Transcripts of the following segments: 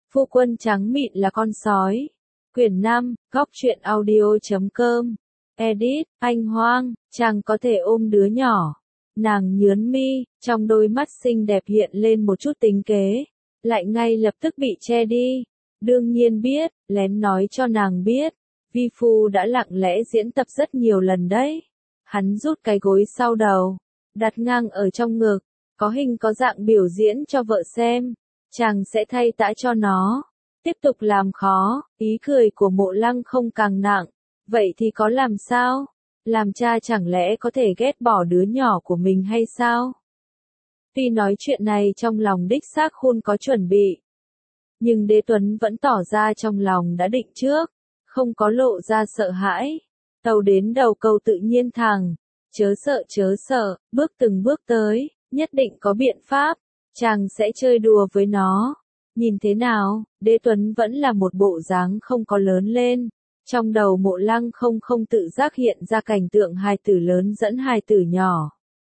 Phu quân trắng mịn là con sói. Quyển 5, góc truyện audio.com. Edit, anh Hoang, chàng có thể ôm đứa nhỏ. Nàng nhướn mi, trong đôi mắt xinh đẹp hiện lên một chút tính kế, lại ngay lập tức bị che đi. Đương nhiên biết, lén nói cho nàng biết, vi phu đã lặng lẽ diễn tập rất nhiều lần đấy. Hắn rút cái gối sau đầu, đặt ngang ở trong ngực, có hình có dạng biểu diễn cho vợ xem. Chàng sẽ thay tã cho nó. Tiếp tục làm khó, ý cười của Mộ Lăng không càng nặng. Vậy thì có làm sao? Làm cha chẳng lẽ có thể ghét bỏ đứa nhỏ của mình hay sao? Tuy nói chuyện này trong lòng đích xác Khôn có chuẩn bị, nhưng Đế Tuấn vẫn tỏ ra trong lòng đã định trước, không có lộ ra sợ hãi. Tàu đến đầu cầu tự nhiên thẳng, chớ sợ, bước từng bước tới, nhất định có biện pháp, chàng sẽ chơi đùa với nó. Nhìn thế nào, Đế Tuấn vẫn là một bộ dáng không có lớn lên. Trong đầu Mộ Lăng không tự giác hiện ra cảnh tượng hài tử lớn dẫn hài tử nhỏ.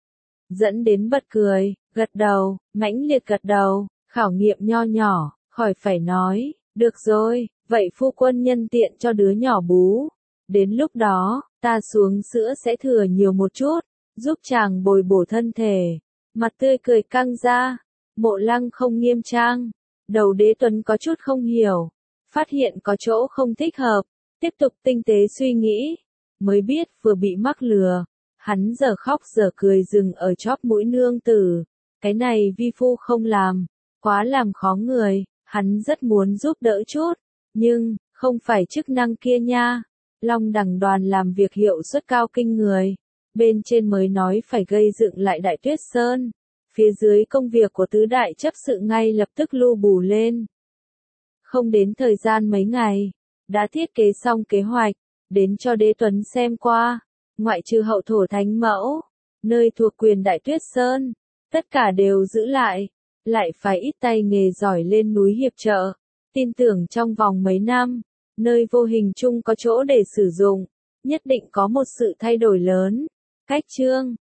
Dẫn đến bật cười, gật đầu, mãnh liệt gật đầu, khảo nghiệm nho nhỏ, khỏi phải nói, được rồi, vậy phu quân nhân tiện cho đứa nhỏ bú. Đến lúc đó, ta xuống sữa sẽ thừa nhiều một chút, giúp chàng bồi bổ thân thể. Mặt tươi cười căng ra, Mộ Lăng không nghiêm trang. Đầu Đế Tuấn có chút không hiểu, phát hiện có chỗ không thích hợp, tiếp tục tinh tế suy nghĩ, mới biết vừa bị mắc lừa. Hắn giờ khóc giờ cười dừng ở chóp mũi nương tử. Cái này vi phu không làm, quá làm khó người. Hắn rất muốn giúp đỡ chút, nhưng không phải chức năng kia nha. Long Đằng đoàn làm việc hiệu suất cao kinh người, bên trên mới nói phải gây dựng lại Đại Tuyết Sơn, phía dưới công việc của tứ đại chấp sự ngay lập tức lu bù lên. Không đến thời gian mấy ngày, đã thiết kế xong kế hoạch, đến cho Đế Tuấn xem qua. Ngoại trừ hậu thổ thánh mẫu, nơi thuộc quyền Đại Tuyết Sơn, tất cả đều giữ lại phải ít tay nghề giỏi lên núi hiệp trợ. Tin tưởng trong vòng mấy năm, nơi vô hình chung có chỗ để sử dụng, nhất định có một sự thay đổi lớn. Cách chương